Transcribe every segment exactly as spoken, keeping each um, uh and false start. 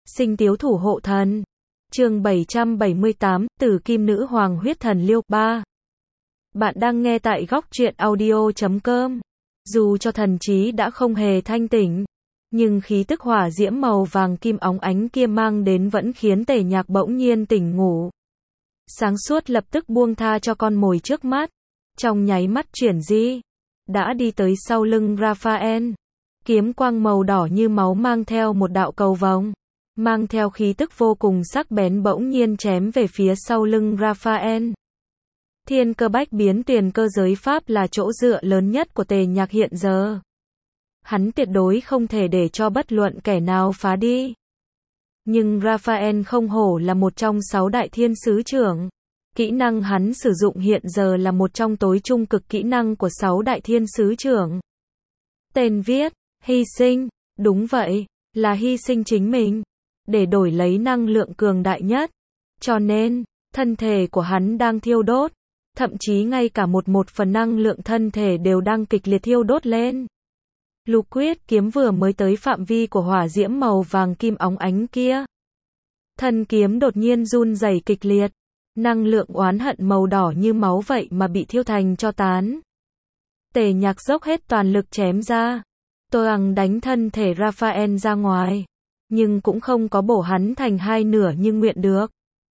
Sinh tiếu thủ hộ thần. Chương bảy trăm bảy mươi tám, Tử Kim Nữ Hoàng huyết thần liêu. ba. Bạn đang nghe tại góc truyện audio chấm com. Dù cho thần trí đã không hề thanh tỉnh, nhưng khí tức hỏa diễm màu vàng kim óng ánh kia mang đến vẫn khiến Tề Nhạc bỗng nhiên tỉnh ngủ. Sáng suốt lập tức buông tha cho con mồi trước mắt. Trong nháy mắt chuyển di, đã đi tới sau lưng Raphael. Kiếm quang màu đỏ như máu mang theo một đạo cầu vồng, mang theo khí tức vô cùng sắc bén bỗng nhiên chém về phía sau lưng Raphael. Thiên cơ bách biến tiền cơ giới pháp là chỗ dựa lớn nhất của Tề Nhạc hiện giờ. Hắn tuyệt đối không thể để cho bất luận kẻ nào phá đi. Nhưng Raphael không hổ là một trong sáu đại thiên sứ trưởng. Kỹ năng hắn sử dụng hiện giờ là một trong tối trung cực kỹ năng của sáu đại thiên sứ trưởng. Tên viết, hy sinh, đúng vậy, là hy sinh chính mình, để đổi lấy năng lượng cường đại nhất. Cho nên, thân thể của hắn đang thiêu đốt, thậm chí ngay cả một một phần năng lượng thân thể đều đang kịch liệt thiêu đốt lên. Lục quyết kiếm vừa mới tới phạm vi của hỏa diễm màu vàng kim óng ánh kia. Thân kiếm đột nhiên run rẩy kịch liệt, năng lượng oán hận màu đỏ như máu vậy mà bị thiêu thành tro tán. Tề Nhạc dốc hết toàn lực chém ra, toang đánh thân thể Raphael ra ngoài, nhưng cũng không có bổ hắn thành hai nửa như nguyện được.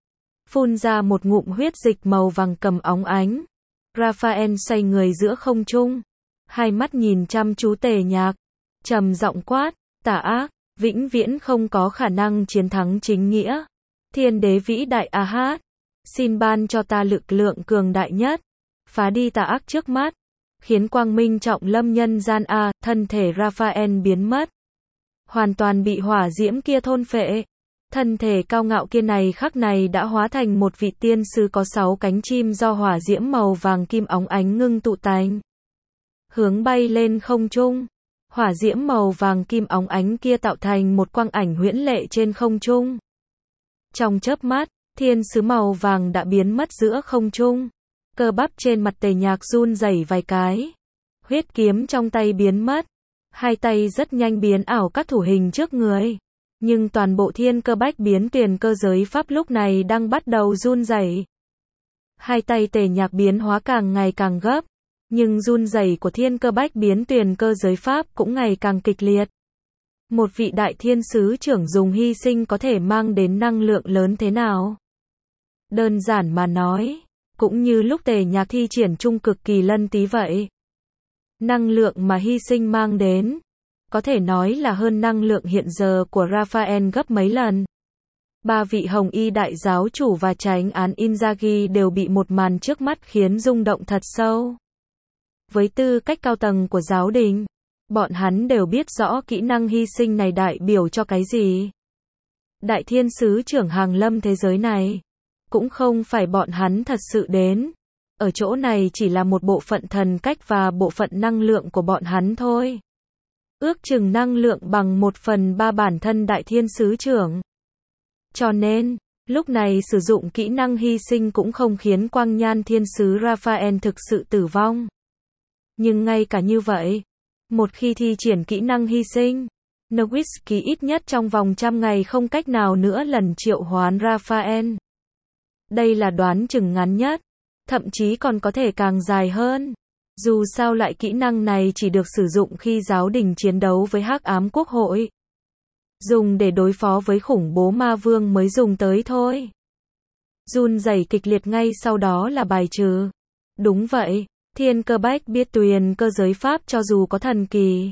Phun ra một ngụm huyết dịch màu vàng cầm óng ánh. Raphael xoay người giữa không trung, hai mắt nhìn chăm chú Tề Nhạc, trầm giọng quát, tà ác, vĩnh viễn không có khả năng chiến thắng chính nghĩa. Thiên đế vĩ đại A-hát, xin ban cho ta lực lượng cường đại nhất, phá đi tà ác trước mắt, khiến quang minh trọng lâm nhân gian. A, thân thể Raphael biến mất, hoàn toàn bị hỏa diễm kia thôn phệ. Thân thể cao ngạo kia này khắc này đã hóa thành một vị tiên sứ có sáu cánh chim do hỏa diễm màu vàng kim óng ánh ngưng tụ thành, hướng bay lên không trung. Hỏa diễm màu vàng kim óng ánh kia tạo thành một quang ảnh huyễn lệ trên không trung. Trong chớp mắt, thiên sứ màu vàng đã biến mất giữa không trung. Cơ bắp trên mặt Tề Nhạc run rẩy vài cái. Huyết kiếm trong tay biến mất. Hai tay rất nhanh biến ảo các thủ hình trước người. Nhưng toàn bộ thiên cơ bách biến tiền cơ giới pháp lúc này đang bắt đầu run rẩy. Hai tay Tề Nhạc biến hóa càng ngày càng gấp. Nhưng run rẩy của thiên cơ bách biến tiền cơ giới pháp cũng ngày càng kịch liệt. Một vị đại thiên sứ trưởng dùng hy sinh có thể mang đến năng lượng lớn thế nào? Đơn giản mà nói, cũng như lúc Tề Nhạc thi triển trung cực kỳ lân tí vậy. Năng lượng mà hy sinh mang đến, có thể nói là hơn năng lượng hiện giờ của Raphael gấp mấy lần. Ba vị hồng y đại giáo chủ và chánh án Inzaghi đều bị một màn trước mắt khiến rung động thật sâu. Với tư cách cao tầng của giáo đình, bọn hắn đều biết rõ kỹ năng hy sinh này đại biểu cho cái gì. Đại thiên sứ trưởng hàng lâm thế giới này, cũng không phải bọn hắn thật sự đến. Ở chỗ này chỉ là một bộ phận thần cách và bộ phận năng lượng của bọn hắn thôi. Ước chừng năng lượng bằng một phần ba bản thân đại thiên sứ trưởng. Cho nên, lúc này sử dụng kỹ năng hy sinh cũng không khiến quang nhan thiên sứ Raphael thực sự tử vong. Nhưng ngay cả như vậy, một khi thi triển kỹ năng hy sinh, Nowitzki ít nhất trong vòng trăm ngày không cách nào nữa lần triệu hoán Raphael. Đây là đoán chừng ngắn nhất, thậm chí còn có thể càng dài hơn. Dù sao loại kỹ năng này chỉ được sử dụng khi giáo đình chiến đấu với Hắc Ám Quốc hội. Dùng để đối phó với khủng bố ma vương mới dùng tới thôi. Run rẩy kịch liệt ngay sau đó là bài trừ. Đúng vậy, thiên cơ bách biết tuyền cơ giới pháp cho dù có thần kỳ,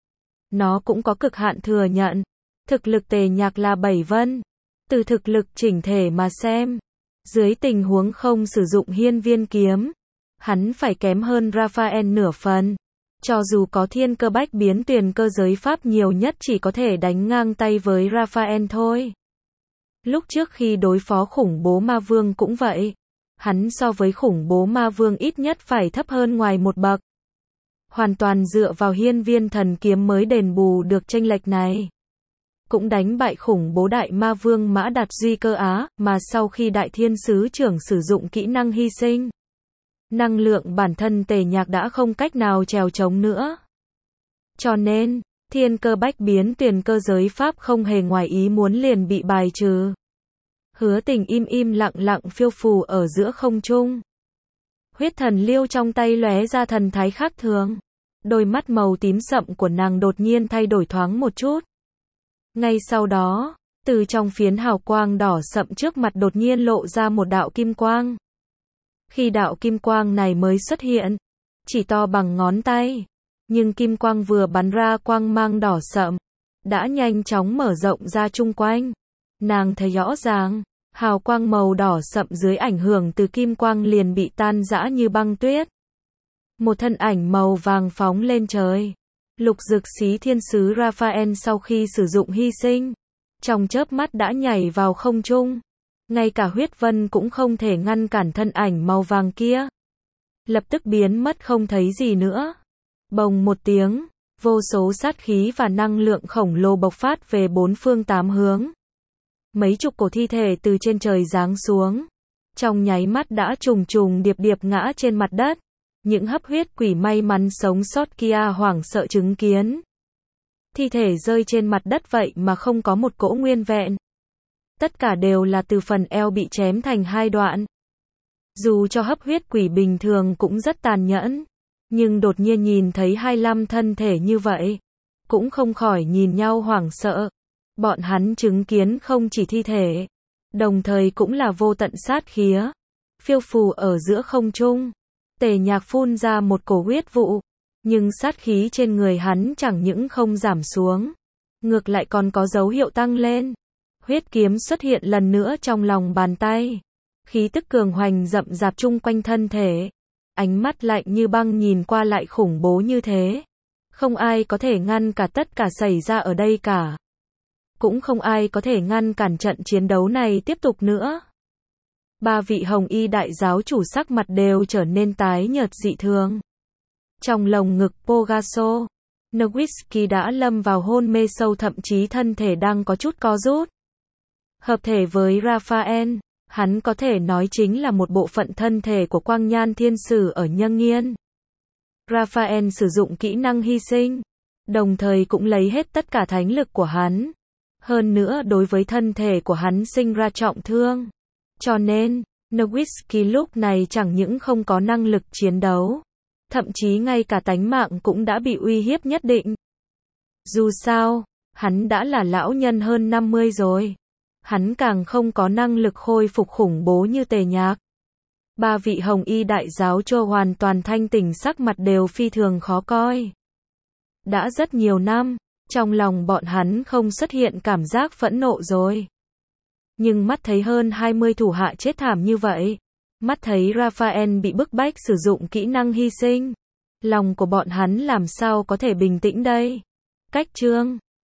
nó cũng có cực hạn thừa nhận. Thực lực Tề Nhạc là bảy vân. Từ thực lực chỉnh thể mà xem, dưới tình huống không sử dụng hiên viên kiếm, hắn phải kém hơn Raphael nửa phần. Cho dù có thiên cơ bách biến tuyền cơ giới pháp nhiều nhất chỉ có thể đánh ngang tay với Raphael thôi. Lúc trước khi đối phó khủng bố ma vương cũng vậy. Hắn so với khủng bố ma vương ít nhất phải thấp hơn ngoài một bậc. Hoàn toàn dựa vào hiên viên thần kiếm mới đền bù được chênh lệch này. Cũng đánh bại khủng bố đại ma vương Mã Đạt Duy Cơ Á, mà sau khi đại thiên sứ trưởng sử dụng kỹ năng hy sinh, năng lượng bản thân Tề Nhạc đã không cách nào trèo chống nữa. Cho nên, Thiên cơ bách biến tuyển cơ giới pháp không hề ngoài ý muốn liền bị bài trừ. Hứa Tình im im lặng lặng phiêu phù ở giữa không trung. Huyết thần liêu trong tay lóe ra thần thái khác thường. Đôi mắt màu tím sậm của nàng đột nhiên thay đổi thoáng một chút. Ngay sau đó, từ trong phiến hào quang đỏ sậm trước mặt đột nhiên lộ ra một đạo kim quang. Khi đạo kim quang này mới xuất hiện, chỉ to bằng ngón tay, nhưng kim quang vừa bắn ra quang mang đỏ sậm, đã nhanh chóng mở rộng ra chung quanh. Nàng thấy rõ ràng, hào quang màu đỏ sậm dưới ảnh hưởng từ kim quang liền bị tan rã như băng tuyết. Một thân ảnh màu vàng phóng lên trời. Lục Dực Xí Thiên Sứ Raphael sau khi sử dụng hy sinh, trong chớp mắt đã nhảy vào không trung. Ngay cả huyết vân cũng không thể ngăn cản thân ảnh màu vàng kia. Lập tức biến mất không thấy gì nữa. Bồng một tiếng, vô số sát khí và năng lượng khổng lồ bộc phát về bốn phương tám hướng. Mấy chục cổ thi thể từ trên trời giáng xuống. Trong nháy mắt đã trùng trùng điệp điệp ngã trên mặt đất. Những hấp huyết quỷ may mắn sống sót kia hoảng sợ chứng kiến. Thi thể rơi trên mặt đất vậy mà không có một cỗ nguyên vẹn. Tất cả đều là từ phần eo bị chém thành hai đoạn. Dù cho hấp huyết quỷ bình thường cũng rất tàn nhẫn, nhưng đột nhiên nhìn thấy hai lăm thân thể như vậy, cũng không khỏi nhìn nhau hoảng sợ. Bọn hắn chứng kiến không chỉ thi thể, đồng thời cũng là vô tận sát khí, phiêu phù ở giữa không trung. Tề Nhạc phun ra một cổ huyết vụ, nhưng sát khí trên người hắn chẳng những không giảm xuống, ngược lại còn có dấu hiệu tăng lên. Huyết kiếm xuất hiện lần nữa trong lòng bàn tay, khí tức cường hoành rậm rạp chung quanh thân thể, ánh mắt lạnh như băng nhìn qua lại khủng bố như thế. Không ai có thể ngăn cả tất cả xảy ra ở đây cả. Cũng không ai có thể ngăn cản trận chiến đấu này tiếp tục nữa. Ba vị hồng y đại giáo chủ sắc mặt đều trở nên tái nhợt dị thường. Trong lồng ngực Pogaso, Nowicki đã lâm vào hôn mê sâu, thậm chí thân thể đang có chút co rút. Hợp thể với Raphael, hắn có thể nói chính là một bộ phận thân thể của Quang Nhan Thiên Sử ở Nhân Nghiên. Raphael sử dụng kỹ năng hy sinh, đồng thời cũng lấy hết tất cả thánh lực của hắn. Hơn nữa đối với thân thể của hắn sinh ra trọng thương. Cho nên, Nowicki lúc này chẳng những không có năng lực chiến đấu, thậm chí ngay cả tánh mạng cũng đã bị uy hiếp nhất định. Dù sao, hắn đã là lão nhân hơn năm mươi rồi. Hắn càng không có năng lực khôi phục khủng bố như Tề Nhạc. Ba vị hồng y đại giáo cho hoàn toàn thanh tỉnh, sắc mặt đều phi thường khó coi. Đã rất nhiều năm, trong lòng bọn hắn không xuất hiện cảm giác phẫn nộ rồi. Nhưng mắt thấy hơn hai mươi thủ hạ chết thảm như vậy, mắt thấy Raphael bị bức bách sử dụng kỹ năng hy sinh, lòng của bọn hắn làm sao có thể bình tĩnh đây? Cách chương